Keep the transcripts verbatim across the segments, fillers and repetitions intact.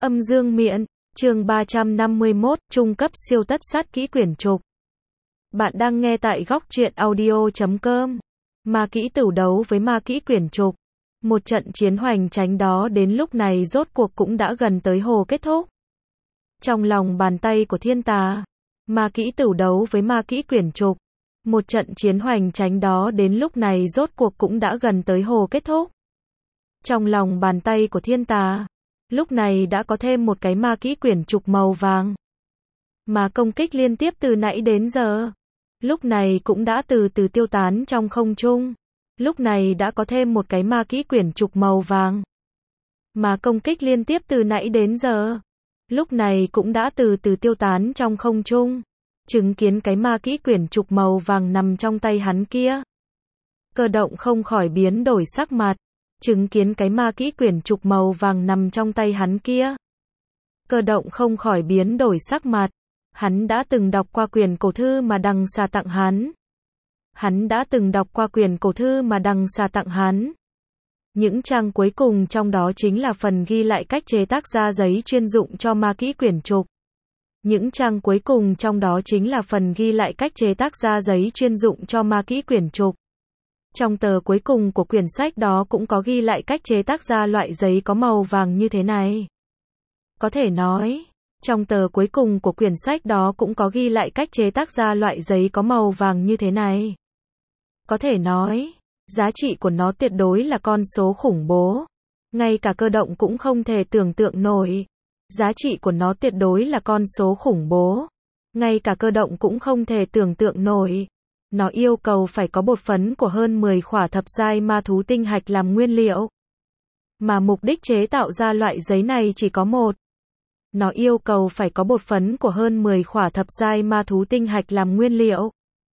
Âm dương miện, chương ba trăm năm mươi mốt, trung cấp siêu tất sát kỹ quyển trục. Bạn đang nghe tại góc truyện audio chấm com. Ma kỹ tửu đấu với ma kỹ quyển trục. Một trận chiến hoành tránh đó đến lúc này rốt cuộc cũng đã gần tới hồ kết thúc. Trong lòng bàn tay của thiên tà, ma kỹ tửu đấu với ma kỹ quyển trục. Một trận chiến hoành tránh đó đến lúc này rốt cuộc cũng đã gần tới hồ kết thúc. Trong lòng bàn tay của thiên tà, lúc này đã có thêm một cái ma kỹ quyển trục màu vàng. Mà công kích liên tiếp từ nãy đến giờ, lúc này cũng đã từ từ tiêu tán trong không trung. Lúc này đã có thêm một cái ma kỹ quyển trục màu vàng. Mà công kích liên tiếp từ nãy đến giờ, lúc này cũng đã từ từ tiêu tán trong không trung. Chứng kiến cái ma kỹ quyển trục màu vàng nằm trong tay hắn kia, Cơ Động không khỏi biến đổi sắc mặt. Chứng kiến cái ma kỹ quyển trục màu vàng nằm trong tay hắn kia, Cơ Động không khỏi biến đổi sắc mặt. Hắn đã từng đọc qua quyển cổ thư mà Đằng Xà tặng hắn. Hắn đã từng đọc qua quyển cổ thư mà Đằng Xà tặng hắn. Những trang cuối cùng trong đó chính là phần ghi lại cách chế tác ra giấy chuyên dụng cho ma kỹ quyển trục. Những trang cuối cùng trong đó chính là phần ghi lại cách chế tác ra giấy chuyên dụng cho ma kỹ quyển trục. Trong tờ cuối cùng của quyển sách đó cũng có ghi lại cách chế tác ra loại giấy có màu vàng như thế này. Có thể nói, trong tờ cuối cùng của quyển sách đó cũng có ghi lại cách chế tác ra loại giấy có màu vàng như thế này. Có thể nói, giá trị của nó tuyệt đối là con số khủng bố. Ngay cả Cơ Động cũng không thể tưởng tượng nổi. Giá trị của nó tuyệt đối là con số khủng bố. Ngay cả Cơ Động cũng không thể tưởng tượng nổi. Nó yêu cầu phải có bột phấn của hơn mười khỏa thập giai ma thú tinh hạch làm nguyên liệu. Mà mục đích chế tạo ra loại giấy này chỉ có một. Nó yêu cầu phải có bột phấn của hơn mười khỏa thập giai ma thú tinh hạch làm nguyên liệu.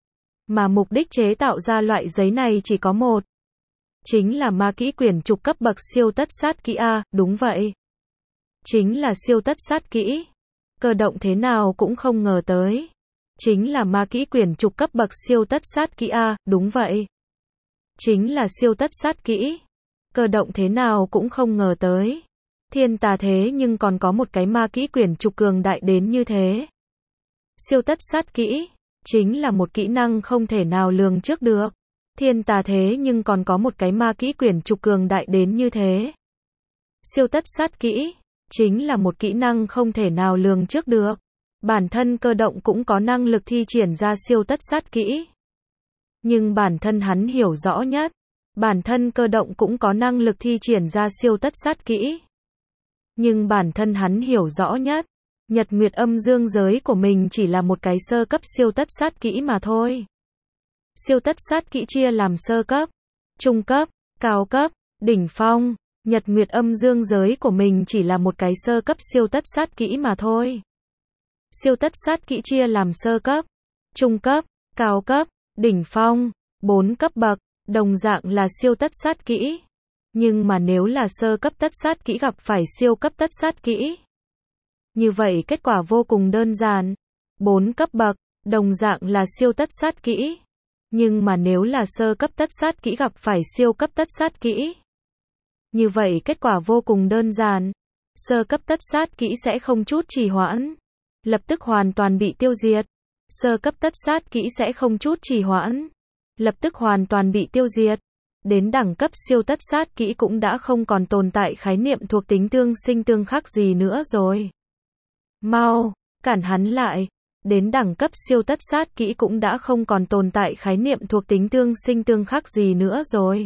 Mà mục đích chế tạo ra loại giấy này chỉ có một. Chính là ma kỹ quyển trục cấp bậc siêu tất sát kỹ A, đúng vậy. Chính là siêu tất sát kỹ. Cơ Động thế nào cũng không ngờ tới. Chính là ma kỹ quyển trục cấp bậc siêu tất sát kỹ A, đúng vậy. Chính là siêu tất sát kỹ. Cơ Động thế nào cũng không ngờ tới. Thiên tà thế nhưng còn có một cái ma kỹ quyển trục cường đại đến như thế. Siêu tất sát kỹ, chính là một kỹ năng không thể nào lường trước được. Thiên tà thế nhưng còn có một cái ma kỹ quyển trục cường đại đến như thế. Siêu tất sát kỹ, chính là một kỹ năng không thể nào lường trước được. Bản thân Cơ Động cũng có năng lực thi triển ra siêu tất sát kỹ. Nhưng bản thân hắn hiểu rõ nhất. Bản thân Cơ Động cũng có năng lực thi triển ra siêu tất sát kỹ. Nhưng bản thân hắn hiểu rõ nhất. Nhật Nguyệt âm dương giới của mình chỉ là một cái sơ cấp siêu tất sát kỹ mà thôi. Siêu tất sát kỹ chia làm sơ cấp, trung cấp, cao cấp, đỉnh phong. Nhật Nguyệt âm dương giới của mình chỉ là một cái sơ cấp siêu tất sát kỹ mà thôi. Siêu tất sát kỹ chia làm sơ cấp, trung cấp, cao cấp, đỉnh phong, bốn cấp bậc, đồng dạng là siêu tất sát kỹ. Nhưng mà nếu là sơ cấp tất sát kỹ gặp phải siêu cấp tất sát kỹ, như vậy kết quả vô cùng đơn giản. Bốn cấp bậc, đồng dạng là siêu tất sát kỹ. Nhưng mà nếu là sơ cấp tất sát kỹ gặp phải siêu cấp tất sát kỹ, như vậy kết quả vô cùng đơn giản. Sơ cấp tất sát kỹ sẽ không chút trì hoãn, lập tức hoàn toàn bị tiêu diệt. Sơ cấp tất sát kỹ sẽ không chút trì hoãn, lập tức hoàn toàn bị tiêu diệt. Đến đẳng cấp siêu tất sát kỹ cũng đã không còn tồn tại khái niệm thuộc tính tương sinh tương khắc gì nữa rồi. Mau, cản hắn lại. Đến đẳng cấp siêu tất sát kỹ cũng đã không còn tồn tại khái niệm thuộc tính tương sinh tương khắc gì nữa rồi.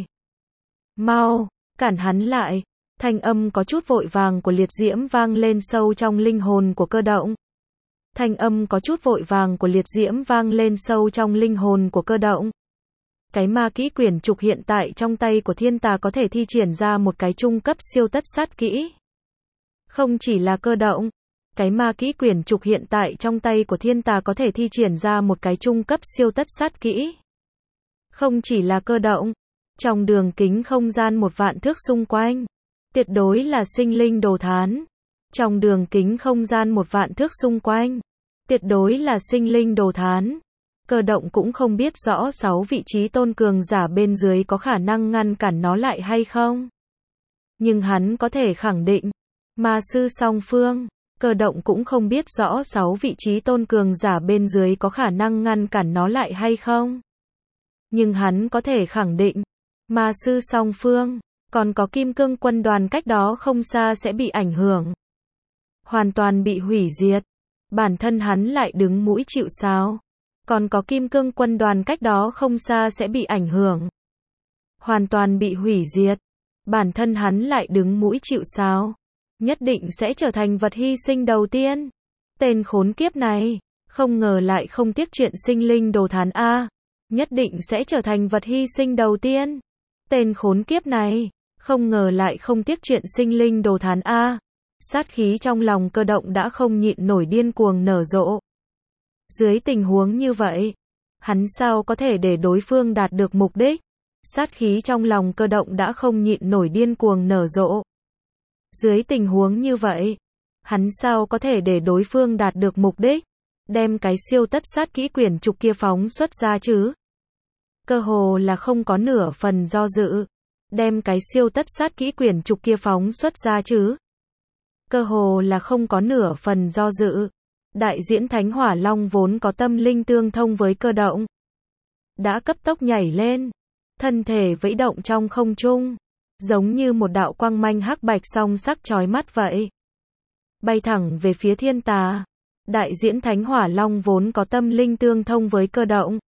Mau, cản hắn lại. Thanh âm có chút vội vàng của Liệt Diễm vang lên sâu trong linh hồn của Cơ Động. Thanh âm có chút vội vàng của Liệt Diễm vang lên sâu trong linh hồn của Cơ Động. Cái ma kỹ quyển trục hiện tại trong tay của thiên tà có thể thi triển ra một cái trung cấp siêu tất sát kỹ. Không chỉ là Cơ Động, cái ma kỹ quyển trục hiện tại trong tay của thiên tà có thể thi triển ra một cái trung cấp siêu tất sát kỹ. Không chỉ là Cơ Động, trong đường kính không gian một vạn thước xung quanh, tuyệt đối là sinh linh đồ thán. Trong đường kính không gian một vạn thước xung quanh, tuyệt đối là sinh linh đồ thán. Cơ Động cũng không biết rõ sáu vị trí tôn cường giả bên dưới có khả năng ngăn cản nó lại hay không. Nhưng hắn có thể khẳng định, Ma sư song phương, cơ động cũng không biết rõ sáu vị trí tôn cường giả bên dưới có khả năng ngăn cản nó lại hay không. Nhưng hắn có thể khẳng định, ma sư song phương, còn có kim cương quân đoàn cách đó không xa sẽ bị ảnh hưởng. Hoàn toàn bị hủy diệt. Bản thân hắn lại đứng mũi chịu sào. Còn có kim cương quân đoàn cách đó không xa sẽ bị ảnh hưởng. Hoàn toàn bị hủy diệt. Bản thân hắn lại đứng mũi chịu sào. Nhất định sẽ trở thành vật hy sinh đầu tiên. Tên khốn kiếp này, không ngờ lại không tiếc chuyện sinh linh đồ thán A. Nhất định sẽ trở thành vật hy sinh đầu tiên. Tên khốn kiếp này, không ngờ lại không tiếc chuyện sinh linh đồ thán A. Sát khí trong lòng cơ động đã không nhịn nổi điên cuồng nở rộ. Dưới tình huống như vậy, hắn sao có thể để đối phương đạt được mục đích? Sát khí trong lòng cơ động đã không nhịn nổi điên cuồng nở rộ. Dưới tình huống như vậy, hắn sao có thể để đối phương đạt được mục đích? Đem cái siêu tất sát kỹ quyển trục kia phóng xuất ra chứ? Cơ hồ là không có nửa phần do dự. Đem cái siêu tất sát kỹ quyển trục kia phóng xuất ra chứ? Cơ hồ là không có nửa phần do dự. Đại diễn Thánh Hỏa Long vốn có tâm linh tương thông với cơ động, đã cấp tốc nhảy lên, thân thể vẫy động trong không trung, giống như một đạo quang manh hắc bạch song sắc chói mắt vậy. Bay thẳng về phía thiên tà. Đại diễn Thánh Hỏa Long vốn có tâm linh tương thông với cơ động,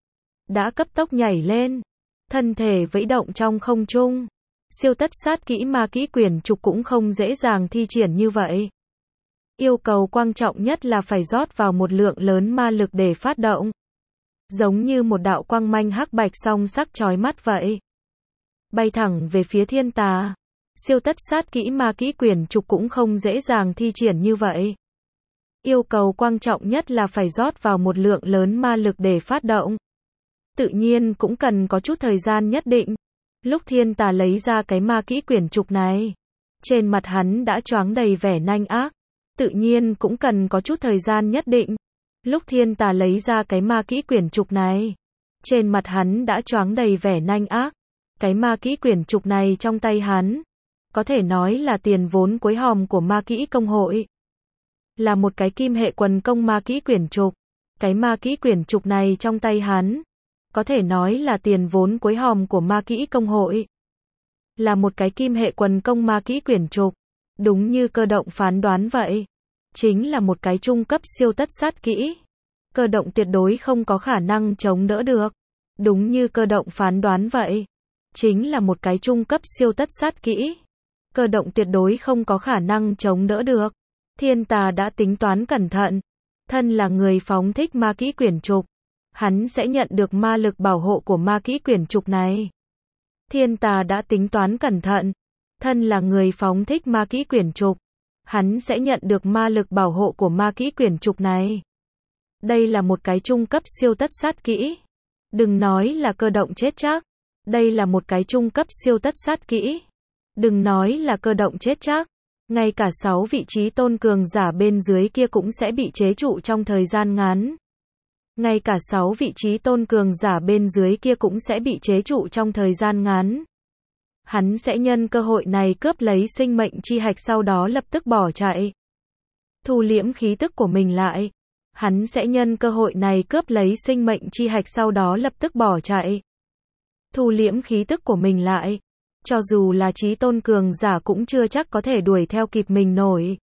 đã cấp tốc nhảy lên, thân thể vẫy động trong không trung. Siêu tất sát kỹ ma kỹ quyển trục cũng không dễ dàng thi triển như vậy. Yêu cầu quan trọng nhất là phải rót vào một lượng lớn ma lực để phát động. Giống như một đạo quang manh hắc bạch song sắc chói mắt vậy. Bay thẳng về phía thiên tà. Siêu tất sát kỹ ma kỹ quyển trục cũng không dễ dàng thi triển như vậy. Yêu cầu quan trọng nhất là phải rót vào một lượng lớn ma lực để phát động. Tự nhiên cũng cần có chút thời gian nhất định. Lúc thiên tà lấy ra cái ma kỹ quyển trục này, trên mặt hắn đã choáng đầy vẻ nanh ác. Tự nhiên cũng cần có chút thời gian nhất định. Lúc thiên tà lấy ra cái ma kỹ quyển trục này, trên mặt hắn đã choáng đầy vẻ nanh ác. Cái ma kỹ quyển trục này trong tay hắn, có thể nói là tiền vốn cuối hòm của ma kỹ công hội. Là một cái kim hệ quần công ma kỹ quyển trục. Cái ma kỹ quyển trục này trong tay hắn, có thể nói là tiền vốn cuối hòm của ma kỹ công hội. Là một cái kim hệ quần công ma kỹ quyển trục. Đúng như cơ động phán đoán vậy. Chính là một cái trung cấp siêu tất sát kỹ. Cơ động tuyệt đối không có khả năng chống đỡ được. Đúng như cơ động phán đoán vậy. Chính là một cái trung cấp siêu tất sát kỹ. Cơ động tuyệt đối không có khả năng chống đỡ được. Thiên tà đã tính toán cẩn thận. Thân là người phóng thích ma kỹ quyển trục, hắn sẽ nhận được ma lực bảo hộ của ma kỹ quyển trục này. Thiên tà đã tính toán cẩn thận. Thân là người phóng thích ma kỹ quyển trục, hắn sẽ nhận được ma lực bảo hộ của ma kỹ quyển trục này. Đây là một cái trung cấp siêu tất sát kỹ. Đừng nói là cơ động chết chắc. Đây là một cái trung cấp siêu tất sát kỹ. Đừng nói là cơ động chết chắc. Ngay cả sáu vị trí tôn cường giả bên dưới kia cũng sẽ bị chế trụ trong thời gian ngắn. Ngay cả sáu vị trí tôn cường giả bên dưới kia cũng sẽ bị chế trụ trong thời gian ngắn. Hắn sẽ nhân cơ hội này cướp lấy sinh mệnh chi hạch sau đó lập tức bỏ chạy. Thu liễm khí tức của mình lại. Hắn sẽ nhân cơ hội này cướp lấy sinh mệnh chi hạch sau đó lập tức bỏ chạy. Thu liễm khí tức của mình lại. Cho dù là trí tôn cường giả cũng chưa chắc có thể đuổi theo kịp mình nổi.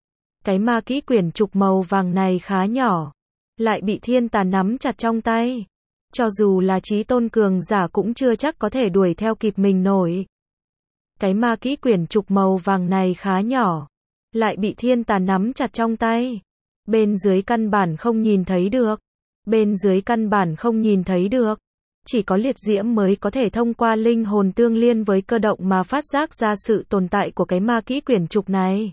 Cái ma kỹ quyển trục màu vàng này khá nhỏ. Lại bị thiên tà nắm chặt trong tay. Cho dù là trí tôn cường giả cũng chưa chắc có thể đuổi theo kịp mình nổi. Cái ma kỹ quyển trục màu vàng này khá nhỏ. Lại bị thiên tà nắm chặt trong tay. Bên dưới căn bản không nhìn thấy được. Bên dưới căn bản không nhìn thấy được. Chỉ có liệt diễm mới có thể thông qua linh hồn tương liên với cơ động mà phát giác ra sự tồn tại của cái ma kỹ quyển trục này.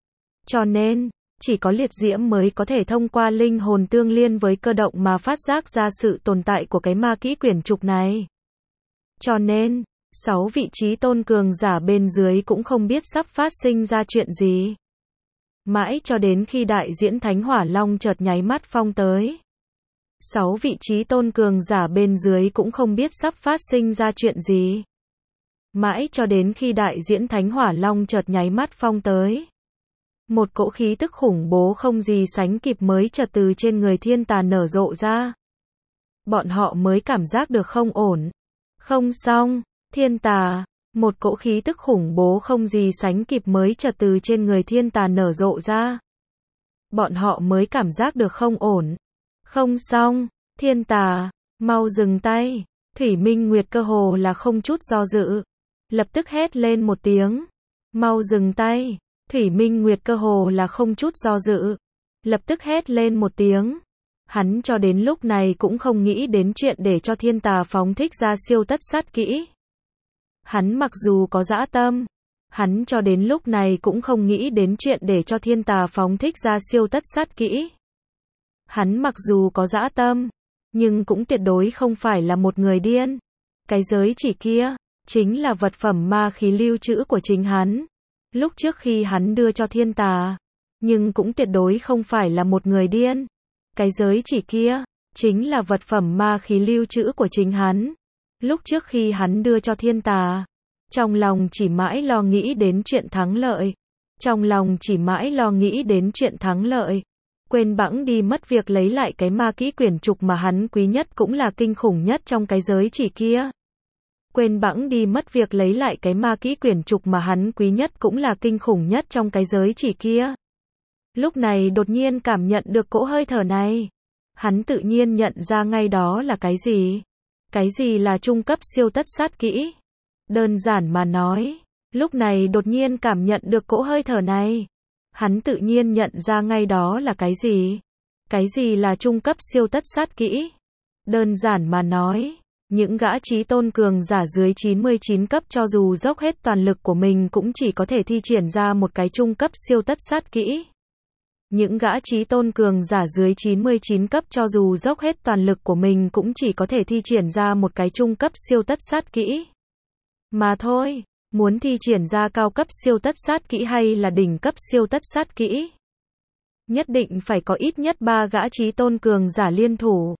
Cho nên, chỉ có liệt diễm mới có thể thông qua linh hồn tương liên với cơ động mà phát giác ra sự tồn tại của cái ma kỹ quyển trục này. Cho nên, sáu vị trí tôn cường giả bên dưới cũng không biết sắp phát sinh ra chuyện gì. Mãi cho đến khi đại diễn Thánh Hỏa Long chợt nháy mắt phong tới. Sáu vị trí tôn cường giả bên dưới cũng không biết sắp phát sinh ra chuyện gì. Mãi cho đến khi đại diễn Thánh Hỏa Long chợt nháy mắt phong tới. Một cỗ khí tức khủng bố không gì sánh kịp mới chợt từ trên người thiên tà nở rộ ra. Bọn họ mới cảm giác được không ổn. Không xong, thiên tà. Một cỗ khí tức khủng bố không gì sánh kịp mới chợt từ trên người thiên tà nở rộ ra. Bọn họ mới cảm giác được không ổn. Không xong, thiên tà, mau dừng tay. Thủy Minh Nguyệt cơ hồ là không chút do dự. Lập tức hét lên một tiếng. Mau dừng tay. Thủy Minh Nguyệt cơ hồ là không chút do dự. Lập tức hét lên một tiếng. Hắn cho đến lúc này cũng không nghĩ đến chuyện để cho thiên tà phóng thích ra siêu tất sát kỹ. Hắn mặc dù có dã tâm, hắn cho đến lúc này cũng không nghĩ đến chuyện để cho thiên tà phóng thích ra siêu tất sát kỹ. Hắn mặc dù có dã tâm, nhưng cũng tuyệt đối không phải là một người điên. Cái giới chỉ kia, chính là vật phẩm ma khí lưu trữ của chính hắn. Lúc trước khi hắn đưa cho thiên tà, nhưng cũng tuyệt đối không phải là một người điên. Cái giới chỉ kia, chính là vật phẩm ma khí lưu trữ của chính hắn. Lúc trước khi hắn đưa cho thiên tà, trong lòng chỉ mãi lo nghĩ đến chuyện thắng lợi. Trong lòng chỉ mãi lo nghĩ đến chuyện thắng lợi. Quên bẵng đi mất việc lấy lại cái ma kỹ quyển trục mà hắn quý nhất cũng là kinh khủng nhất trong cái giới chỉ kia. Quên bẵng đi mất việc lấy lại cái ma kỹ quyển trục mà hắn quý nhất cũng là kinh khủng nhất trong cái giới chỉ kia. Lúc này đột nhiên cảm nhận được cỗ hơi thở này. Hắn tự nhiên nhận ra ngay đó là cái gì. Cái gì là trung cấp siêu tất sát kỹ? Đơn giản mà nói, lúc này đột nhiên cảm nhận được cỗ hơi thở này. Hắn tự nhiên nhận ra ngay đó là cái gì. Cái gì là trung cấp siêu tất sát kỹ? Đơn giản mà nói, những gã chí tôn cường giả dưới chín mươi chín cấp cho dù dốc hết toàn lực của mình cũng chỉ có thể thi triển ra một cái trung cấp siêu tất sát kỹ. Những gã chí tôn cường giả dưới chín mươi chín cấp cho dù dốc hết toàn lực của mình cũng chỉ có thể thi triển ra một cái trung cấp siêu tất sát kỹ. Mà thôi, muốn thi triển ra cao cấp siêu tất sát kỹ hay là đỉnh cấp siêu tất sát kỹ, nhất định phải có ít nhất ba gã chí tôn cường giả liên thủ.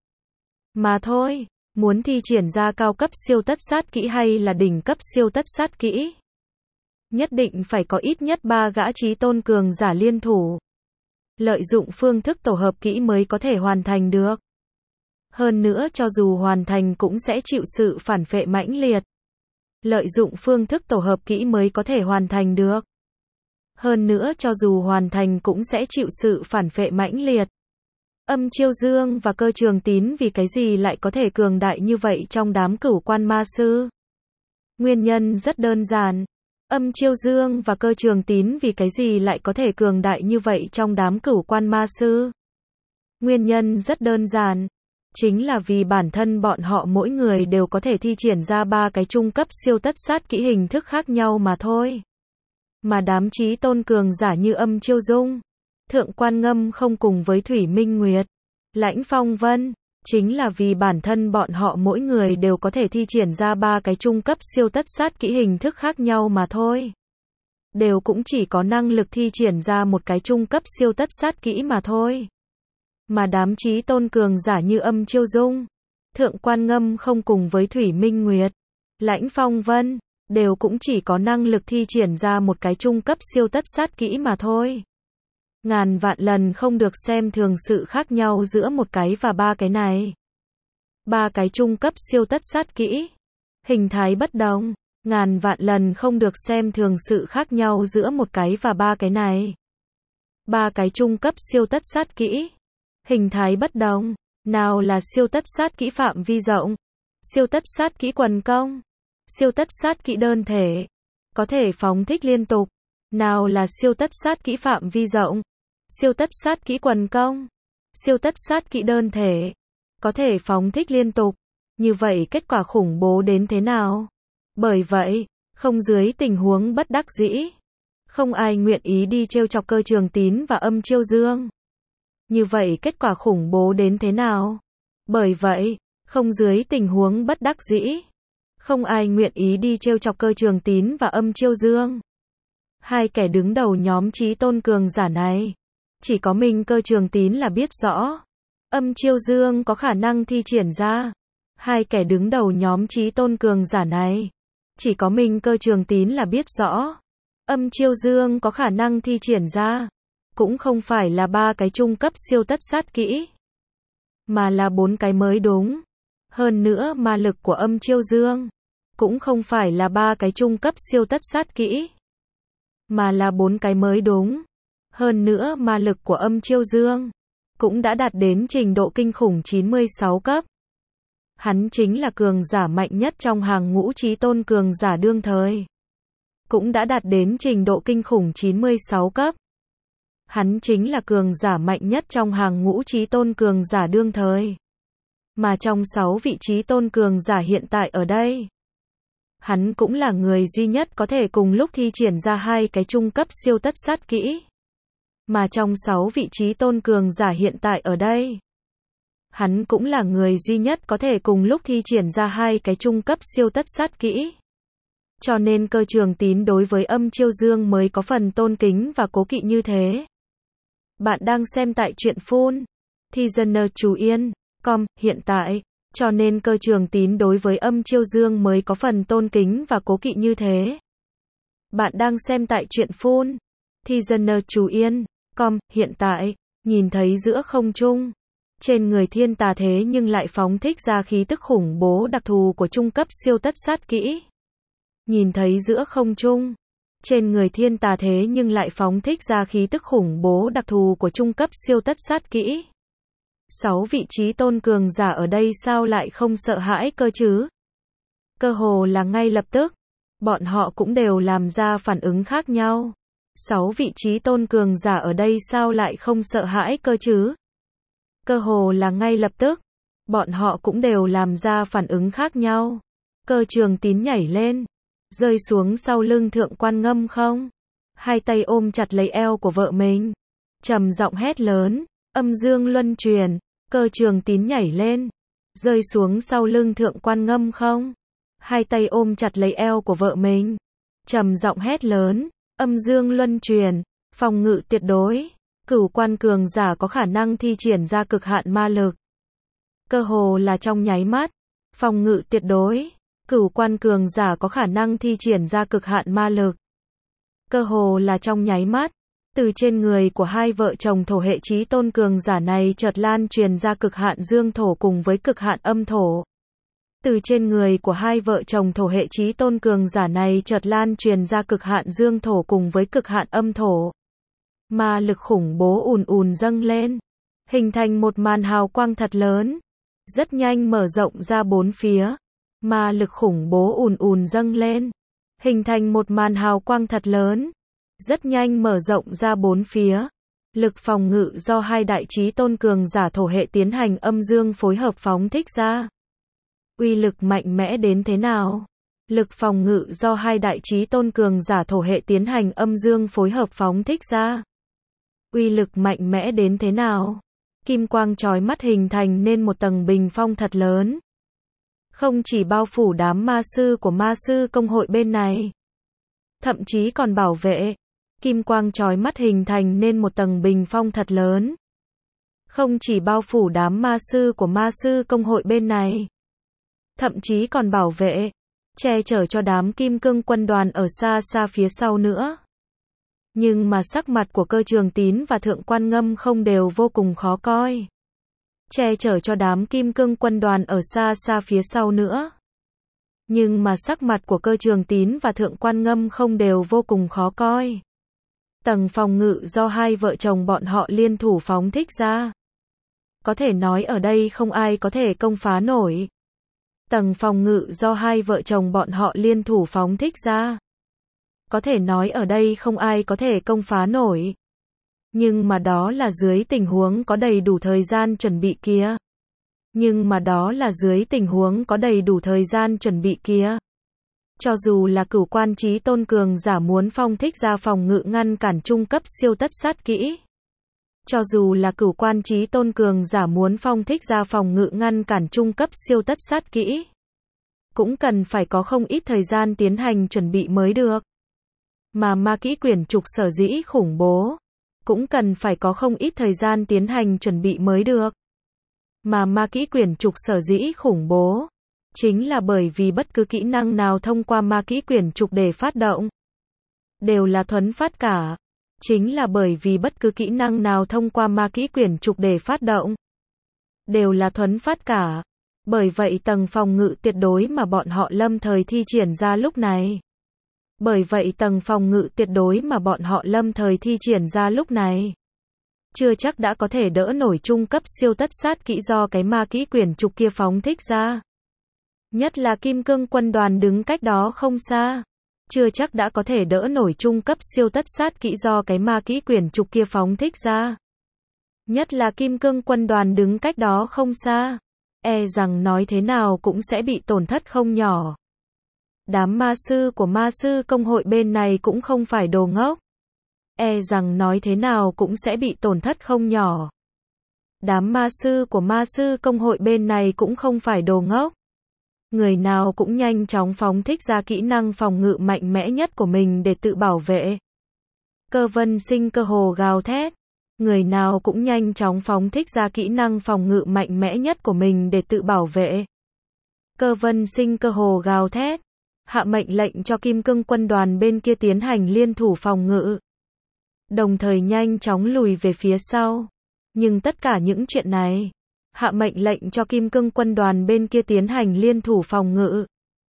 Mà thôi, muốn thi triển ra cao cấp siêu tất sát kỹ hay là đỉnh cấp siêu tất sát kỹ, nhất định phải có ít nhất ba gã chí tôn cường giả liên thủ. Lợi dụng phương thức tổ hợp kỹ mới có thể hoàn thành được. Hơn nữa cho dù hoàn thành cũng sẽ chịu sự phản phệ mãnh liệt. Lợi dụng phương thức tổ hợp kỹ mới có thể hoàn thành được. Hơn nữa cho dù hoàn thành cũng sẽ chịu sự phản phệ mãnh liệt. Âm Chiêu Dương và Cơ Trường Tín vì cái gì lại có thể cường đại như vậy trong đám cửu quan ma sư? Nguyên nhân rất đơn giản. Âm Chiêu Dương và Cơ Trường Tín vì cái gì lại có thể cường đại như vậy trong đám cửu quan ma sư? Nguyên nhân rất đơn giản. Chính là vì bản thân bọn họ mỗi người đều có thể thi triển ra ba cái trung cấp siêu tất sát kỹ hình thức khác nhau mà thôi. Mà đám chí tôn cường giả như Âm Chiêu Dung, Thượng Quan Ngâm không cùng với Thủy Minh Nguyệt, Lãnh Phong Vân, chính là vì bản thân bọn họ mỗi người đều có thể thi triển ra ba cái trung cấp siêu tất sát kỹ hình thức khác nhau mà thôi. Đều cũng chỉ có năng lực thi triển ra một cái trung cấp siêu tất sát kỹ mà thôi. Mà đám chí tôn cường giả như Âm Chiêu Dung, Thượng Quan Ngâm không cùng với Thủy Minh Nguyệt, Lãnh Phong Vân, đều cũng chỉ có năng lực thi triển ra một cái trung cấp siêu tất sát kỹ mà thôi. Ngàn vạn lần không được xem thường sự khác nhau giữa một cái và ba cái này. Ba cái trung cấp siêu tất sát kỹ, hình thái bất đồng, ngàn vạn lần không được xem thường sự khác nhau giữa một cái và ba cái này. Ba cái trung cấp siêu tất sát kỹ, hình thái bất đồng, nào là siêu tất sát kỹ phạm vi rộng, siêu tất sát kỹ quần công, siêu tất sát kỹ đơn thể, có thể phóng thích liên tục, nào là siêu tất sát kỹ phạm vi rộng, siêu tất sát kỹ quần công, siêu tất sát kỹ đơn thể, có thể phóng thích liên tục. Như vậy kết quả khủng bố đến thế nào? Bởi vậy, không dưới tình huống bất đắc dĩ, không ai nguyện ý đi trêu chọc Cơ Trường Tín và Âm Chiêu Dương. Như vậy kết quả khủng bố đến thế nào? Bởi vậy, không dưới tình huống bất đắc dĩ, không ai nguyện ý đi trêu chọc Cơ Trường Tín và Âm Chiêu Dương. Hai kẻ đứng đầu nhóm chí tôn cường giả này, chỉ có mình Cơ Trường Tín là biết rõ. Âm Chiêu Dương có khả năng thi triển ra. Hai kẻ đứng đầu nhóm chí tôn cường giả này, chỉ có mình Cơ Trường Tín là biết rõ. Âm Chiêu Dương có khả năng thi triển ra. cũng không phải là ba cái trung cấp siêu tất sát kỹ, mà là bốn cái mới đúng. Hơn nữa ma lực của âm chiêu dương, cũng không phải là ba cái trung cấp siêu tất sát kỹ, mà là bốn cái mới đúng. Hơn nữa ma lực của âm chiêu dương, cũng đã đạt đến trình độ kinh khủng chín mươi sáu cấp. Hắn chính là cường giả mạnh nhất trong hàng ngũ chí tôn cường giả đương thời. Cũng đã đạt đến trình độ kinh khủng chín mươi sáu cấp. Hắn chính là cường giả mạnh nhất trong hàng ngũ chí tôn cường giả đương thời. Mà trong sáu vị chí tôn cường giả hiện tại ở đây, hắn cũng là người duy nhất có thể cùng lúc thi triển ra hai cái trung cấp siêu tất sát kỹ. Mà trong sáu vị chí tôn cường giả hiện tại ở đây, hắn cũng là người duy nhất có thể cùng lúc thi triển ra hai cái trung cấp siêu tất sát kỹ. Cho nên Cơ Trường Tín đối với âm chiêu dương mới có phần tôn kính và cố kỵ như thế. Bạn đang xem tại truyện phun Thi Dân Chú Yên com hiện tại, cho nên Cơ Trường Tín đối với âm chiêu dương mới có phần tôn kính và cố kỵ như thế. Bạn đang xem tại truyện phun Thi Dân Chú Yên com hiện tại, nhìn thấy giữa không trung, trên người thiên tà thế nhưng lại phóng thích ra khí tức khủng bố đặc thù của trung cấp siêu tất sát kỹ. Nhìn thấy giữa không trung, trên người thiên tà thế nhưng lại phóng thích ra khí tức khủng bố đặc thù của trung cấp siêu tất sát kỹ. Sáu vị chí tôn cường giả ở đây sao lại không sợ hãi cơ chứ? Cơ hồ là ngay lập tức, bọn họ cũng đều làm ra phản ứng khác nhau. Sáu vị chí tôn cường giả ở đây sao lại không sợ hãi cơ chứ? Cơ hồ là ngay lập tức, bọn họ cũng đều làm ra phản ứng khác nhau. Cơ Trường Tín nhảy lên, rơi xuống sau lưng Thượng Quan Ngâm Không, hai tay ôm chặt lấy eo của vợ mình, trầm giọng hét lớn, âm dương luân truyền. Cơ Trường Tín nhảy lên, rơi xuống sau lưng Thượng Quan Ngâm Không, hai tay ôm chặt lấy eo của vợ mình, trầm giọng hét lớn, âm dương luân truyền, phòng ngự tuyệt đối. Cửu quan cường giả có khả năng thi triển ra cực hạn ma lực. Cơ hồ là trong nháy mắt, phòng ngự tuyệt đối. Cửu quan cường giả có khả năng thi triển ra cực hạn ma lực. Cơ hồ là trong nháy mắt, từ trên người của hai vợ chồng thổ hệ chí tôn cường giả này chợt lan truyền ra cực hạn dương thổ cùng với cực hạn âm thổ. Từ trên người của hai vợ chồng thổ hệ chí tôn cường giả này chợt lan truyền ra cực hạn dương thổ cùng với cực hạn âm thổ. Ma lực khủng bố ùn ùn dâng lên, hình thành một màn hào quang thật lớn, rất nhanh mở rộng ra bốn phía. Ma lực khủng bố ùn ùn dâng lên, hình thành một màn hào quang thật lớn, rất nhanh mở rộng ra bốn phía. Lực phòng ngự do hai đại chí tôn cường giả thổ hệ tiến hành âm dương phối hợp phóng thích ra. Uy lực mạnh mẽ đến thế nào? Lực phòng ngự do hai đại chí tôn cường giả thổ hệ tiến hành âm dương phối hợp phóng thích ra. Uy lực mạnh mẽ đến thế nào? Kim quang chói mắt hình thành nên một tầng bình phong thật lớn. Không chỉ bao phủ đám ma sư của ma sư công hội bên này, thậm chí còn bảo vệ. Kim quang chói mắt hình thành nên một tầng bình phong thật lớn. Không chỉ bao phủ đám ma sư của ma sư công hội bên này, thậm chí còn bảo vệ, che chở cho đám kim cương quân đoàn ở xa xa phía sau nữa. Nhưng mà sắc mặt của Cơ Trường Tín và Thượng Quan Ngâm Không đều vô cùng khó coi. Che chở cho đám kim cương quân đoàn ở xa xa phía sau nữa. Nhưng mà sắc mặt của Cơ Trường Tín và Thượng Quan Ngâm Không đều vô cùng khó coi. Tầng phòng ngự do hai vợ chồng bọn họ liên thủ phóng thích ra, có thể nói ở đây không ai có thể công phá nổi. Tầng phòng ngự do hai vợ chồng bọn họ liên thủ phóng thích ra, có thể nói ở đây không ai có thể công phá nổi. Nhưng mà đó là dưới tình huống có đầy đủ thời gian chuẩn bị kia. Nhưng mà đó là dưới tình huống có đầy đủ thời gian chuẩn bị kia. Cho dù là cửu quan chí tôn cường giả muốn phong thích ra phòng ngự ngăn cản trung cấp siêu tất sát kỹ. Cho dù là cửu quan chí tôn cường giả muốn phong thích ra phòng ngự ngăn cản trung cấp siêu tất sát kỹ, cũng cần phải có không ít thời gian tiến hành chuẩn bị mới được. Mà ma kỹ quyển trục sở dĩ khủng bố, cũng cần phải có không ít thời gian tiến hành chuẩn bị mới được. Mà ma kỹ quyển trục sở dĩ khủng bố, chính là bởi vì bất cứ kỹ năng nào thông qua ma kỹ quyển trục để phát động, đều là thuấn phát cả. Chính là bởi vì bất cứ kỹ năng nào thông qua ma kỹ quyển trục để phát động, đều là thuấn phát cả. Bởi vậy tầng phòng ngự tuyệt đối mà bọn họ lâm thời thi triển ra lúc này. Bởi vậy tầng phòng ngự tuyệt đối mà bọn họ lâm thời thi triển ra lúc này. Chưa chắc đã có thể đỡ nổi trung cấp siêu tất sát kỹ do cái ma kỹ quyển trục kia phóng thích ra. Nhất là kim cương quân đoàn đứng cách đó không xa. Chưa chắc đã có thể đỡ nổi trung cấp siêu tất sát kỹ do cái ma kỹ quyển trục kia phóng thích ra. Nhất là kim cương quân đoàn đứng cách đó không xa. E rằng nói thế nào cũng sẽ bị tổn thất không nhỏ. Đám ma sư của ma sư công hội bên này cũng không phải đồ ngốc. E rằng nói thế nào cũng sẽ bị tổn thất không nhỏ. Đám ma sư của ma sư công hội bên này cũng không phải đồ ngốc. Người nào cũng nhanh chóng phóng thích ra kỹ năng phòng ngự mạnh mẽ nhất của mình để tự bảo vệ. Cơ vân sinh cơ hồ gào thét. Người nào cũng nhanh chóng phóng thích ra kỹ năng phòng ngự mạnh mẽ nhất của mình để tự bảo vệ. Cơ vân sinh cơ hồ gào thét. Hạ mệnh lệnh cho kim cương quân đoàn bên kia tiến hành liên thủ phòng ngự. Đồng thời nhanh chóng lùi về phía sau. Nhưng tất cả những chuyện này, hạ mệnh lệnh cho kim cương quân đoàn bên kia tiến hành liên thủ phòng ngự.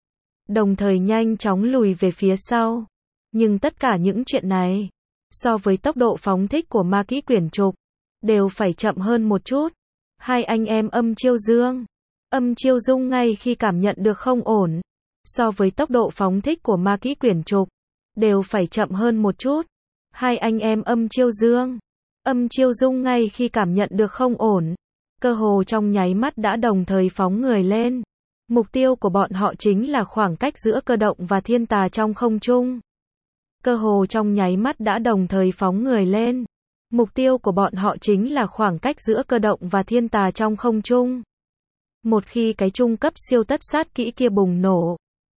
Đồng thời nhanh chóng lùi về phía sau. Nhưng tất cả những chuyện này, so với tốc độ phóng thích của ma kỹ quyển trục, đều phải chậm hơn một chút. Hai anh em Âm Chiêu Dương, Âm Chiêu Dung ngay khi cảm nhận được không ổn, so với tốc độ phóng thích của ma kỹ quyển trục, đều phải chậm hơn một chút. Hai anh em Âm Chiêu Dương, Âm Chiêu Dung ngay khi cảm nhận được không ổn, cơ hồ trong nháy mắt đã đồng thời phóng người lên. Mục tiêu của bọn họ chính là khoảng cách giữa cơ động và thiên tà trong không trung. Cơ hồ trong nháy mắt đã đồng thời phóng người lên. Mục tiêu của bọn họ chính là khoảng cách giữa cơ động và thiên tà trong không trung. Một khi cái trung cấp siêu tất sát kỹ kia bùng nổ,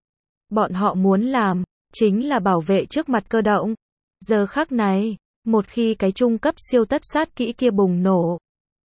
bọn họ muốn làm, chính là bảo vệ trước mặt cơ động. Giờ khắc này, một khi cái trung cấp siêu tất sát kỹ kia bùng nổ,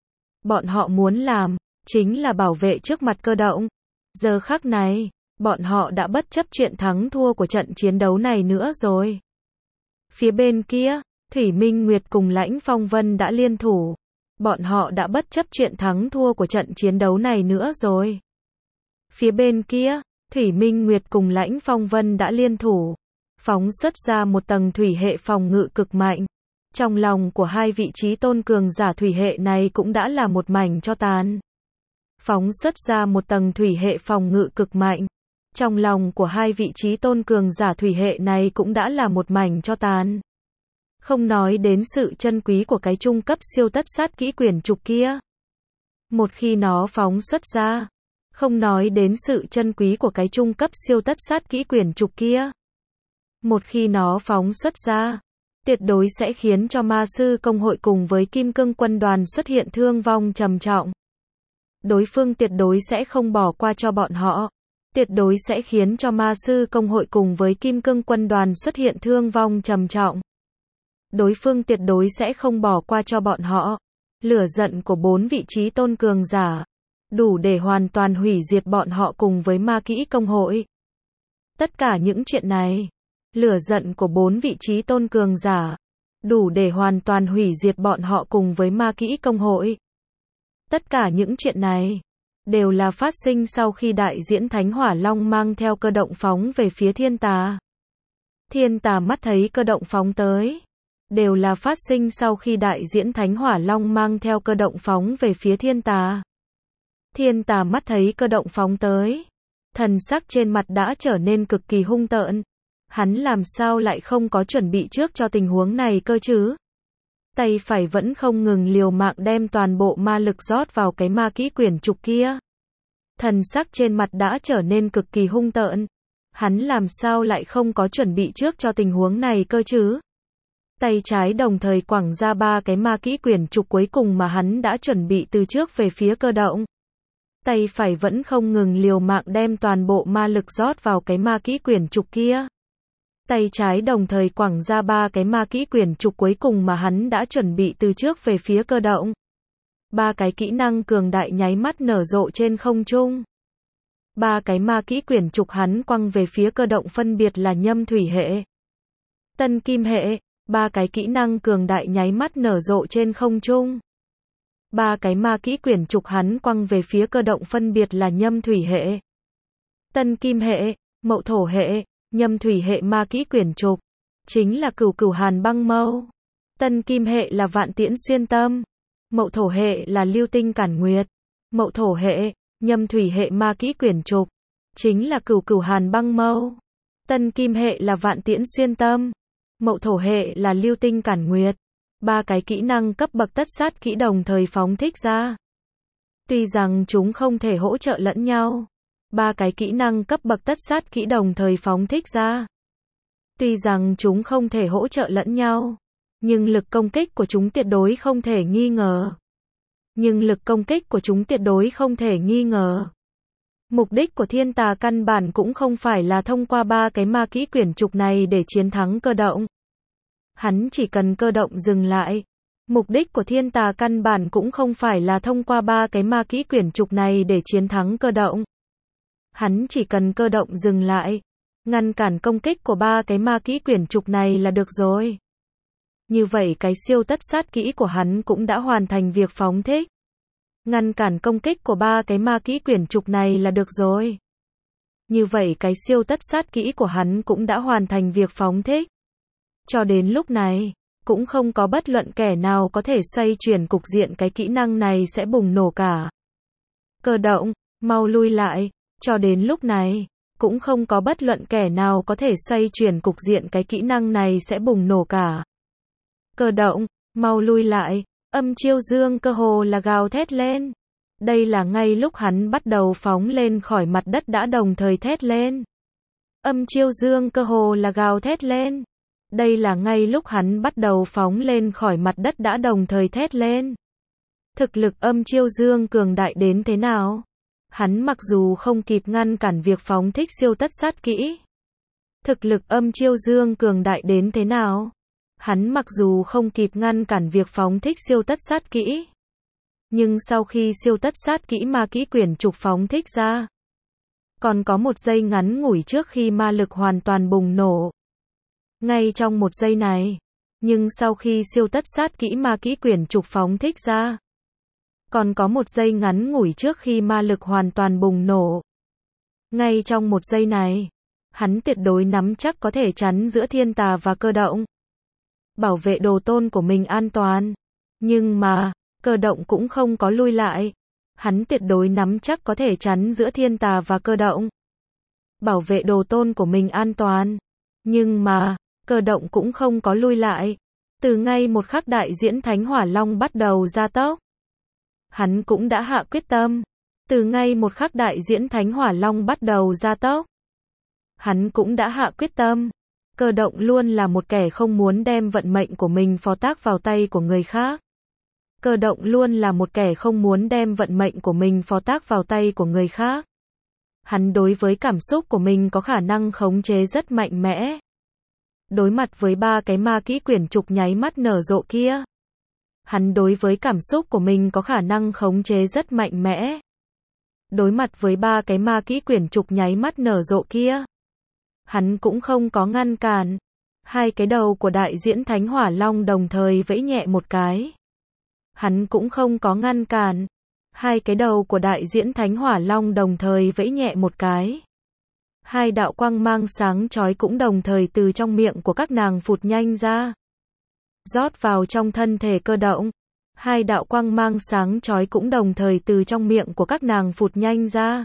bọn họ muốn làm, chính là bảo vệ trước mặt cơ động. Giờ khắc này, bọn họ đã bất chấp chuyện thắng thua của trận chiến đấu này nữa rồi. Phía bên kia, Thủy Minh Nguyệt cùng Lãnh Phong Vân đã liên thủ. Bọn họ đã bất chấp chuyện thắng thua của trận chiến đấu này nữa rồi. Phía bên kia, Thủy Minh Nguyệt cùng Lãnh Phong Vân đã liên thủ, phóng xuất ra một tầng thủy hệ phòng ngự cực mạnh. Trong lòng của hai vị trí tôn cường giả thủy hệ này cũng đã là một mảnh tro tàn. Phóng xuất ra một tầng thủy hệ phòng ngự cực mạnh. Trong lòng của hai vị trí tôn cường giả thủy hệ này cũng đã là một mảnh tro tàn. Không nói đến sự chân quý của cái trung cấp siêu tất sát kỹ quyển trục kia. Một khi nó phóng xuất ra, không nói đến sự chân quý của cái trung cấp siêu tất sát kỹ quyển trục kia. Một khi nó phóng xuất ra, tuyệt đối sẽ khiến cho ma sư công hội cùng với kim cương quân đoàn xuất hiện thương vong trầm trọng. Đối phương tuyệt đối sẽ không bỏ qua cho bọn họ. Tuyệt đối sẽ khiến cho ma sư công hội cùng với kim cương quân đoàn xuất hiện thương vong trầm trọng. Đối phương tuyệt đối sẽ không bỏ qua cho bọn họ. Lửa giận của bốn vị trí tôn cường giả, đủ để hoàn toàn hủy diệt bọn họ cùng với ma kỹ công hội. Tất cả những chuyện này, lửa giận của bốn vị trí tôn cường giả, đủ để hoàn toàn hủy diệt bọn họ cùng với ma kỹ công hội. Tất cả những chuyện này, đều là phát sinh sau khi đại diễn Thánh Hỏa Long mang theo cơ động phóng về phía thiên tà. Thiên tà mắt thấy cơ động phóng tới. Đều là phát sinh sau khi đại diễn Thánh Hỏa Long mang theo cơ động phóng về phía thiên tà. Thiên tà mắt thấy cơ động phóng tới. Thần sắc trên mặt đã trở nên cực kỳ hung tợn. Hắn làm sao lại không có chuẩn bị trước cho tình huống này cơ chứ? Tay phải vẫn không ngừng liều mạng đem toàn bộ ma lực rót vào cái ma kỹ quyển trục kia. Thần sắc trên mặt đã trở nên cực kỳ hung tợn. Hắn làm sao lại không có chuẩn bị trước cho tình huống này cơ chứ? Tay trái đồng thời quẳng ra ba cái ma kỹ quyển trục cuối cùng mà hắn đã chuẩn bị từ trước về phía cơ động. Tay phải vẫn không ngừng liều mạng đem toàn bộ ma lực rót vào cái ma kỹ quyển trục kia. Tay trái đồng thời quẳng ra ba cái ma kỹ quyển trục cuối cùng mà hắn đã chuẩn bị từ trước về phía cơ động. Ba cái kỹ năng cường đại nháy mắt nở rộ trên không trung. Ba cái ma kỹ quyển trục hắn quăng về phía cơ động phân biệt là nhâm thủy hệ, tân kim hệ, Ba cái kỹ năng cường đại nháy mắt nở rộ trên không trung. Ba cái ma kỹ quyển trục hắn quăng về phía Cơ Động phân biệt là Nhâm Thủy hệ, Tân Kim hệ, Mậu Thổ hệ. Nhâm Thủy hệ ma kỹ quyển trục chính là Cửu Cửu Hàn Băng Mâu. Tân Kim hệ là Vạn Tiễn Xuyên Tâm. Mậu Thổ hệ là Lưu Tinh Cản Nguyệt. Mậu Thổ hệ, Nhâm Thủy hệ ma kỹ quyển trục chính là Cửu Cửu Hàn Băng Mâu. Tân Kim hệ là Vạn Tiễn Xuyên Tâm. Mậu Thổ hệ là Lưu Tinh Cản Nguyệt. Ba cái kỹ năng cấp bậc tất sát kỹ đồng thời phóng thích ra. Tuy rằng chúng không thể hỗ trợ lẫn nhau. Ba cái kỹ năng cấp bậc tất sát kỹ đồng thời phóng thích ra. Tuy rằng chúng không thể hỗ trợ lẫn nhau. Nhưng lực công kích của chúng tuyệt đối không thể nghi ngờ. Nhưng lực công kích của chúng tuyệt đối không thể nghi ngờ. Mục đích của Thiên Tà căn bản cũng không phải là thông qua ba cái ma kỹ quyển trục này để chiến thắng Cơ Động. Hắn chỉ cần Cơ Động dừng lại. Mục đích của Thiên Tà căn bản cũng không phải là thông qua ba cái ma kỹ quyển trục này để chiến thắng Cơ Động. Hắn chỉ cần Cơ Động dừng lại, ngăn cản công kích của ba cái ma kỹ quyển trục này là được rồi. Như vậy cái siêu tất sát kỹ của hắn cũng đã hoàn thành việc phóng thích. Ngăn cản công kích của ba cái ma kỹ quyển trục này là được rồi. Như vậy cái siêu tất sát kỹ của hắn cũng đã hoàn thành việc phóng thích. Cho đến lúc này, cũng không có bất luận kẻ nào có thể xoay chuyển cục diện cái kỹ năng này sẽ bùng nổ cả. Cơ Động, mau lui lại. Cho đến lúc này, cũng không có bất luận kẻ nào có thể xoay chuyển cục diện cái kỹ năng này sẽ bùng nổ cả. Cơ Động, mau lui lại. Âm chiêu dương cơ hồ là gào thét lên. Đây là ngay lúc hắn bắt đầu phóng lên khỏi mặt đất đã đồng thời thét lên. Âm chiêu dương cơ hồ là gào thét lên. Đây là ngay lúc hắn bắt đầu phóng lên khỏi mặt đất đã đồng thời thét lên. Thực lực âm chiêu dương cường đại đến thế nào? Hắn mặc dù không kịp ngăn cản việc phóng thích siêu tất sát kỹ. Thực lực âm chiêu dương cường đại đến thế nào? Hắn mặc dù không kịp ngăn cản việc phóng thích siêu tất sát kỹ. Nhưng sau khi siêu tất sát kỹ ma kỹ quyển trục phóng thích ra, còn có một giây ngắn ngủi trước khi ma lực hoàn toàn bùng nổ. Ngay trong một giây này, nhưng sau khi siêu tất sát kỹ ma kỹ quyển trục phóng thích ra, còn có một giây ngắn ngủi trước khi ma lực hoàn toàn bùng nổ. Ngay trong một giây này, hắn tuyệt đối nắm chắc có thể chắn giữa Thiên Tà và Cơ Động. Bảo vệ đồ tôn của mình an toàn. Nhưng mà, Cơ Động cũng không có lui lại. Hắn tuyệt đối nắm chắc có thể chắn giữa Thiên Tà và Cơ Động. Bảo vệ đồ tôn của mình an toàn. Nhưng mà, Cơ Động cũng không có lui lại. Từ ngay một khắc đại diễn Thánh Hỏa Long bắt đầu gia tốc, hắn cũng đã hạ quyết tâm. Từ ngay một khắc đại diễn Thánh Hỏa Long bắt đầu gia tốc, hắn cũng đã hạ quyết tâm. Cơ Động luôn là một kẻ không muốn đem vận mệnh của mình phó thác vào tay của người khác. Cơ Động luôn là một kẻ không muốn đem vận mệnh của mình phó thác vào tay của người khác. Hắn đối với cảm xúc của mình có khả năng khống chế rất mạnh mẽ. Đối mặt với ba cái ma kỹ quyển trục nháy mắt nở rộ kia, hắn đối với cảm xúc của mình có khả năng khống chế rất mạnh mẽ. Đối mặt với ba cái ma kỹ quyển trục nháy mắt nở rộ kia, hắn cũng không có ngăn cản. Hai cái đầu của đại diễn Thánh Hỏa Long đồng thời vẫy nhẹ một cái. Hắn cũng không có ngăn cản. Hai cái đầu của đại diễn Thánh Hỏa Long đồng thời vẫy nhẹ một cái. Hai đạo quang mang sáng chói cũng đồng thời từ trong miệng của các nàng phụt nhanh ra, rót vào trong thân thể Cơ Động. Hai đạo quang mang sáng chói cũng đồng thời từ trong miệng của các nàng phụt nhanh ra,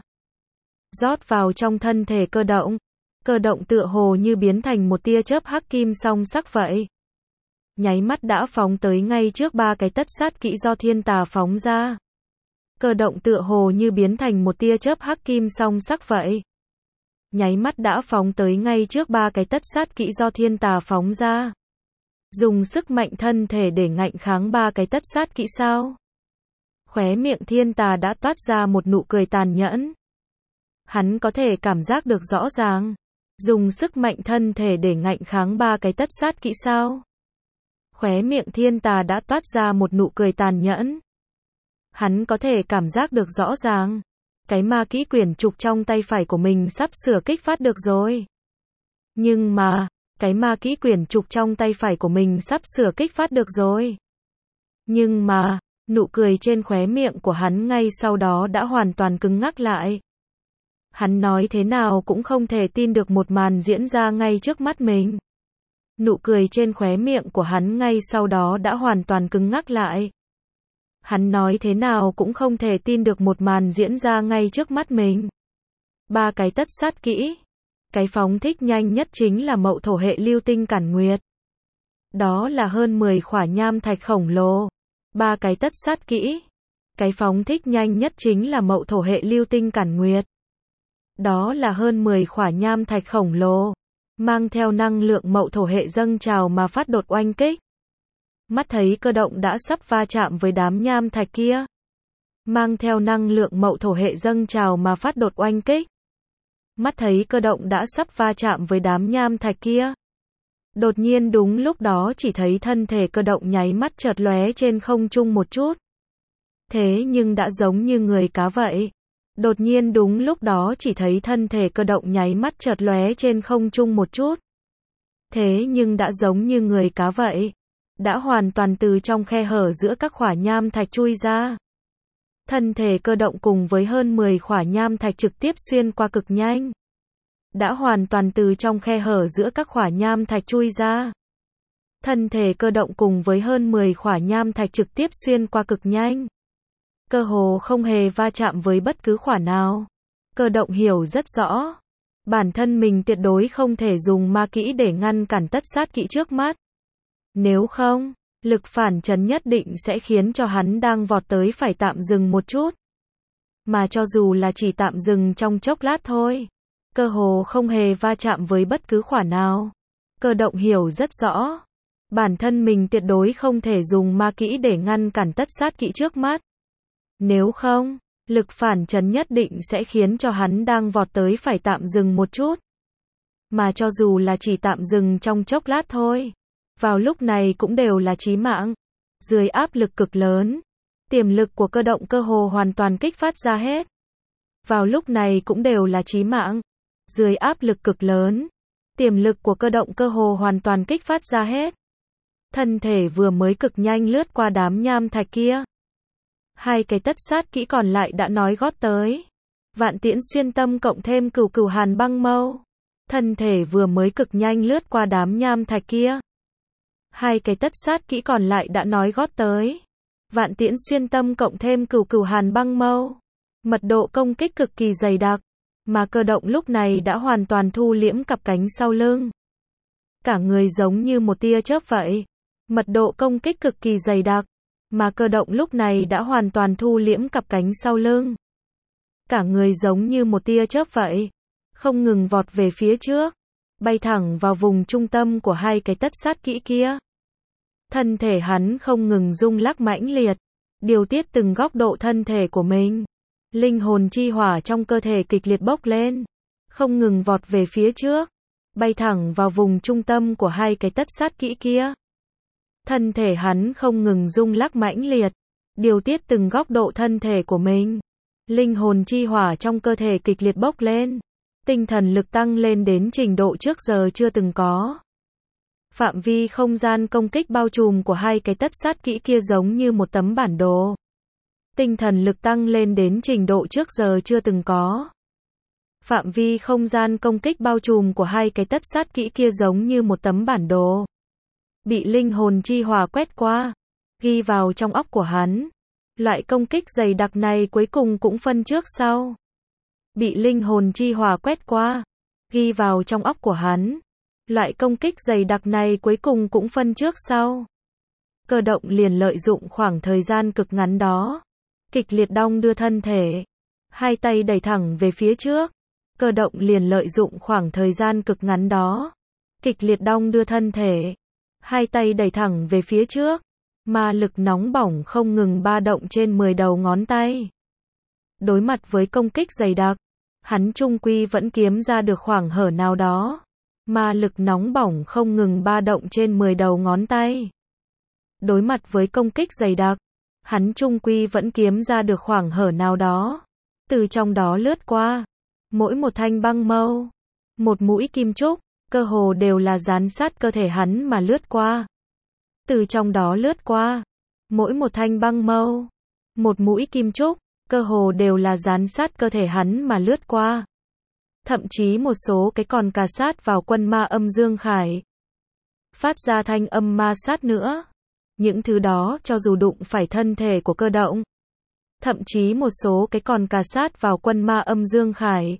rót vào trong thân thể Cơ Động. Cơ Động tựa hồ như biến thành một tia chớp hắc kim song sắc vậy. Nháy mắt đã phóng tới ngay trước ba cái tất sát kỹ do Thiên Tà phóng ra. Cơ Động tựa hồ như biến thành một tia chớp hắc kim song sắc vậy. Nháy mắt đã phóng tới ngay trước ba cái tất sát kỹ do Thiên Tà phóng ra. Dùng sức mạnh thân thể để ngạnh kháng ba cái tất sát kỹ sao? Khóe miệng Thiên Tà đã toát ra một nụ cười tàn nhẫn. Hắn có thể cảm giác được rõ ràng. Dùng sức mạnh thân thể để ngạnh kháng ba cái tất sát kỹ sao? Khóe miệng Thiên Tà đã toát ra một nụ cười tàn nhẫn. Hắn có thể cảm giác được rõ ràng. Cái ma kỹ quyển trục trong tay phải của mình sắp sửa kích phát được rồi. Nhưng mà, cái ma kỹ quyển trục trong tay phải của mình sắp sửa kích phát được rồi. Nhưng mà, nụ cười trên khóe miệng của hắn ngay sau đó đã hoàn toàn cứng ngắc lại. Hắn nói thế nào cũng không thể tin được một màn diễn ra ngay trước mắt mình. Nụ cười trên khóe miệng của hắn ngay sau đó đã hoàn toàn cứng ngắc lại. Hắn nói thế nào cũng không thể tin được một màn diễn ra ngay trước mắt mình. Ba cái tất sát kỹ. Cái phóng thích nhanh nhất chính là mậu thổ hệ lưu tinh cản nguyệt. Đó là hơn mười khỏa nham thạch khổng lồ. Ba cái tất sát kỹ. Cái phóng thích nhanh nhất chính là mậu thổ hệ lưu tinh cản nguyệt. Đó là hơn mười khỏa nham thạch khổng lồ. Mang theo năng lượng mậu thổ hệ dâng trào mà phát đột oanh kích. Mắt thấy cơ động đã sắp va chạm với đám nham thạch kia. Mang theo năng lượng mậu thổ hệ dâng trào mà phát đột oanh kích. Mắt thấy cơ động đã sắp va chạm với đám nham thạch kia. Đột nhiên đúng lúc đó chỉ thấy thân thể cơ động nháy mắt chợt lóe trên không trung một chút. Thế nhưng đã giống như người cá vậy. Đột nhiên đúng lúc đó chỉ thấy thân thể cơ động nháy mắt chợt lóe trên không trung một chút. Thế nhưng đã giống như người cá vậy. Đã hoàn toàn từ trong khe hở giữa các khỏa nham thạch chui ra. Thân thể cơ động cùng với hơn mười khỏa nham thạch trực tiếp xuyên qua cực nhanh. Đã hoàn toàn từ trong khe hở giữa các khỏa nham thạch chui ra. Thân thể cơ động cùng với hơn mười khỏa nham thạch trực tiếp xuyên qua cực nhanh. Cơ hồ không hề va chạm với bất cứ khỏa nào. Cơ động hiểu rất rõ. Bản thân mình tuyệt đối không thể dùng ma kỹ để ngăn cản tất sát kỹ trước mắt. Nếu không, lực phản chấn nhất định sẽ khiến cho hắn đang vọt tới phải tạm dừng một chút. Mà cho dù là chỉ tạm dừng trong chốc lát thôi. Cơ hồ không hề va chạm với bất cứ khỏa nào. Cơ động hiểu rất rõ. Bản thân mình tuyệt đối không thể dùng ma kỹ để ngăn cản tất sát kỹ trước mắt. Nếu không, lực phản chấn nhất định sẽ khiến cho hắn đang vọt tới phải tạm dừng một chút. Mà cho dù là chỉ tạm dừng trong chốc lát thôi. Vào lúc này cũng đều là chí mạng. Dưới áp lực cực lớn. Tiềm lực của cơ động cơ hồ hoàn toàn kích phát ra hết. Vào lúc này cũng đều là chí mạng. Dưới áp lực cực lớn. Tiềm lực của cơ động cơ hồ hoàn toàn kích phát ra hết. Thân thể vừa mới cực nhanh lướt qua đám nham thạch kia. Hai cái tất sát kỹ còn lại đã nói gót tới. Vạn tiễn xuyên tâm cộng thêm cửu cửu hàn băng mâu. Thân thể vừa mới cực nhanh lướt qua đám nham thạch kia. Hai cái tất sát kỹ còn lại đã nói gót tới. Vạn tiễn xuyên tâm cộng thêm cửu cửu hàn băng mâu. Mật độ công kích cực kỳ dày đặc. Mà cơ động lúc này đã hoàn toàn thu liễm cặp cánh sau lưng. Cả người giống như một tia chớp vậy. Mật độ công kích cực kỳ dày đặc. Mà cơ động lúc này đã hoàn toàn thu liễm cặp cánh sau lưng. Cả người giống như một tia chớp vậy. Không ngừng vọt về phía trước. Bay thẳng vào vùng trung tâm của hai cái tất sát kỹ kia. Thân thể hắn không ngừng rung lắc mãnh liệt. Điều tiết từng góc độ thân thể của mình. Linh hồn chi hỏa trong cơ thể kịch liệt bốc lên. Không ngừng vọt về phía trước. Bay thẳng vào vùng trung tâm của hai cái tất sát kỹ kia. Thân thể hắn không ngừng rung lắc mãnh liệt. Điều tiết từng góc độ thân thể của mình. Linh hồn chi hỏa trong cơ thể kịch liệt bốc lên. Tinh thần lực tăng lên đến trình độ trước giờ chưa từng có. Phạm vi không gian công kích bao trùm của hai cái tất sát kỹ kia giống như một tấm bản đồ. Tinh thần lực tăng lên đến trình độ trước giờ chưa từng có. Phạm vi không gian công kích bao trùm của hai cái tất sát kỹ kia giống như một tấm bản đồ. Bị linh hồn chi hỏa quét qua. Ghi vào trong óc của hắn. Loại công kích dày đặc này cuối cùng cũng phân trước sau. Bị linh hồn chi hỏa quét qua. Ghi vào trong óc của hắn. Loại công kích dày đặc này cuối cùng cũng phân trước sau. Cơ động liền lợi dụng khoảng thời gian cực ngắn đó. Kịch liệt đong đưa thân thể. Hai tay đẩy thẳng về phía trước. Cơ động liền lợi dụng khoảng thời gian cực ngắn đó. Kịch liệt đong đưa thân thể. Hai tay đẩy thẳng về phía trước. Ma lực nóng bỏng không ngừng ba động trên mười đầu ngón tay. Đối mặt với công kích dày đặc. Hắn trung quy vẫn kiếm ra được khoảng hở nào đó. Ma lực nóng bỏng không ngừng ba động trên mười đầu ngón tay. Đối mặt với công kích dày đặc. Hắn trung quy vẫn kiếm ra được khoảng hở nào đó. Từ trong đó lướt qua. Mỗi một thanh băng mâu. Một mũi kim trúc. cơ hồ đều là dán sát cơ thể hắn mà lướt qua. Từ trong đó lướt qua, mỗi một thanh băng mâu, một mũi kim trúc, cơ hồ đều là dán sát cơ thể hắn mà lướt qua. Thậm chí một số cái còn cà sát vào quân ma âm Dương Khải. Phát ra thanh âm ma sát nữa. Những thứ đó cho dù đụng phải thân thể của Cơ Động. Thậm chí một số cái còn cà sát vào quân ma âm Dương Khải.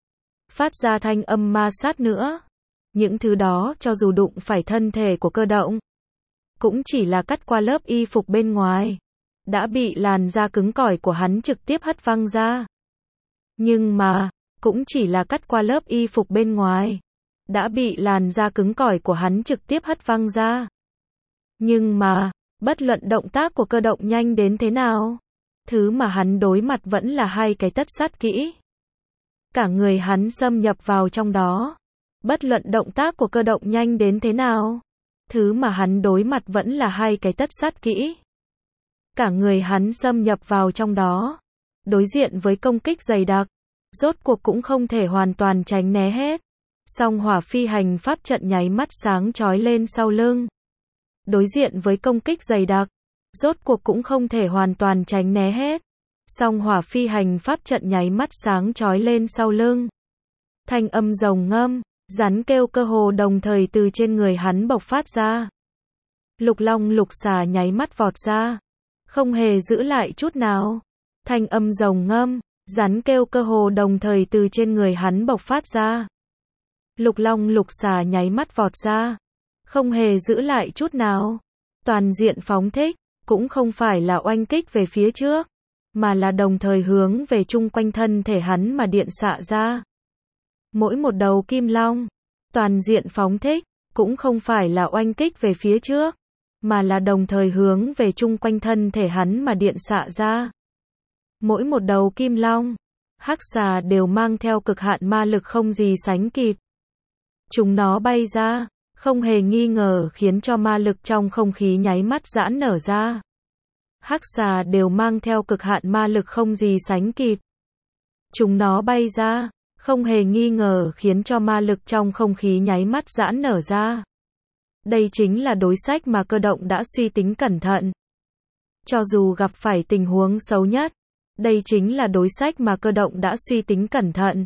Phát ra thanh âm ma sát nữa. Những thứ đó cho dù đụng phải thân thể của Cơ Động. Cũng chỉ là cắt qua lớp y phục bên ngoài. Đã bị làn da cứng cỏi của hắn trực tiếp hất văng ra. Nhưng mà, cũng chỉ là cắt qua lớp y phục bên ngoài. Đã bị làn da cứng cỏi của hắn trực tiếp hất văng ra. Nhưng mà, bất luận động tác của Cơ Động nhanh đến thế nào, thứ mà hắn đối mặt vẫn là hai cái tất sát kỹ. Cả người hắn xâm nhập vào trong đó. Bất luận động tác của Cơ Động nhanh đến thế nào, thứ mà hắn đối mặt vẫn là hai cái tất sát kỹ. Cả người hắn xâm nhập vào trong đó. Đối diện với công kích dày đặc, rốt cuộc cũng không thể hoàn toàn tránh né hết. Song hỏa phi hành pháp trận nháy mắt sáng chói lên sau lưng. Đối diện với công kích dày đặc, rốt cuộc cũng không thể hoàn toàn tránh né hết. Song hỏa phi hành pháp trận nháy mắt sáng chói lên sau lưng. Thanh âm rồng ngâm, rắn kêu cơ hồ đồng thời từ trên người hắn bộc phát ra. Lục long lục xà nháy mắt vọt ra, không hề giữ lại chút nào. Thanh âm rồng ngâm, rắn kêu cơ hồ đồng thời từ trên người hắn bộc phát ra. Lục long lục xà nháy mắt vọt ra, không hề giữ lại chút nào. Toàn diện phóng thích, cũng không phải là oanh kích về phía trước, mà là đồng thời hướng về chung quanh thân thể hắn mà điện xạ ra. Mỗi một đầu kim long, toàn diện phóng thích, cũng không phải là oanh kích về phía trước, mà là đồng thời hướng về chung quanh thân thể hắn mà điện xạ ra. Mỗi một đầu kim long, hắc xà đều mang theo cực hạn ma lực không gì sánh kịp. Chúng nó bay ra, không hề nghi ngờ khiến cho ma lực trong không khí nháy mắt giãn nở ra. Hắc xà đều mang theo cực hạn ma lực không gì sánh kịp. Chúng nó bay ra, không hề nghi ngờ khiến cho ma lực trong không khí nháy mắt giãn nở ra. Đây chính là đối sách mà Cơ Động đã suy tính cẩn thận. Cho dù gặp phải tình huống xấu nhất, đây chính là đối sách mà Cơ Động đã suy tính cẩn thận.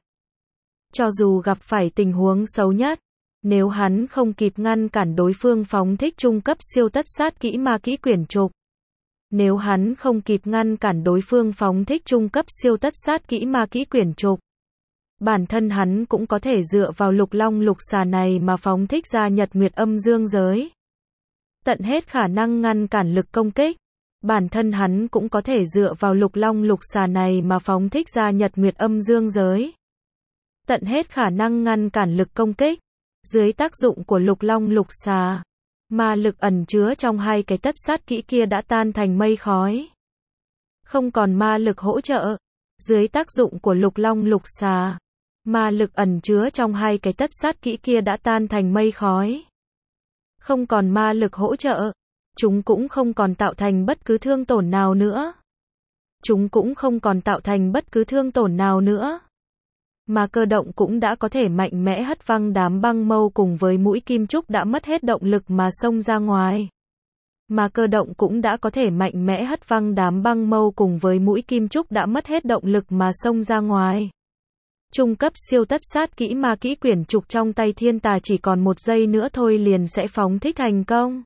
Cho dù gặp phải tình huống xấu nhất, nếu hắn không kịp ngăn cản đối phương phóng thích trung cấp siêu tất sát kỹ ma kỹ quyển trục. Nếu hắn không kịp ngăn cản đối phương phóng thích trung cấp siêu tất sát kỹ ma kỹ quyển trục. Bản thân hắn cũng có thể dựa vào lục long lục xà này mà phóng thích ra nhật nguyệt âm dương giới. Tận hết khả năng ngăn cản lực công kích. Bản thân hắn cũng có thể dựa vào lục long lục xà này mà phóng thích ra nhật nguyệt âm dương giới. Tận hết khả năng ngăn cản lực công kích. Dưới tác dụng của lục long lục xà, ma lực ẩn chứa trong hai cái tất sát kỹ kia đã tan thành mây khói. Không còn ma lực hỗ trợ. Dưới tác dụng của lục long lục xà, ma lực ẩn chứa trong hai cái tất sát kỹ kia đã tan thành mây khói. Không còn ma lực hỗ trợ. Chúng cũng không còn tạo thành bất cứ thương tổn nào nữa. Chúng cũng không còn tạo thành bất cứ thương tổn nào nữa. Mà Cơ Động cũng đã có thể mạnh mẽ hất văng đám băng mâu cùng với mũi kim trúc đã mất hết động lực mà xông ra ngoài. Mà Cơ Động cũng đã có thể mạnh mẽ hất văng đám băng mâu cùng với mũi kim trúc đã mất hết động lực mà xông ra ngoài. Trung cấp siêu tất sát kỹ ma kỹ quyển trục trong tay thiên tà chỉ còn một giây nữa thôi liền sẽ phóng thích thành công.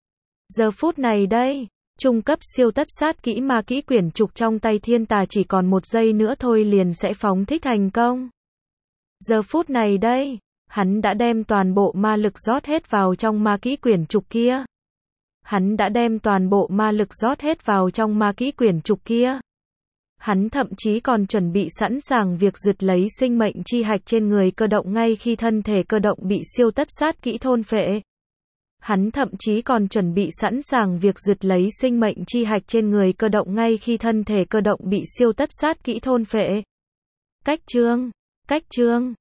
Giờ phút này đây, trung cấp siêu tất sát kỹ ma kỹ quyển trục trong tay thiên tà chỉ còn một giây nữa thôi liền sẽ phóng thích thành công. Giờ phút này đây, hắn đã đem toàn bộ ma lực rót hết vào trong ma kỹ quyển trục kia. Hắn đã đem toàn bộ ma lực rót hết vào trong ma kỹ quyển trục kia. Hắn thậm chí còn chuẩn bị sẵn sàng việc giật lấy sinh mệnh chi hạch trên người Cơ Động ngay khi thân thể Cơ Động bị siêu tất sát kỹ thôn phệ. Hắn thậm chí còn chuẩn bị sẵn sàng việc giật lấy sinh mệnh chi hạch trên người Cơ Động ngay khi thân thể Cơ Động bị siêu tất sát kỹ thôn phệ. Cách chương, cách chương.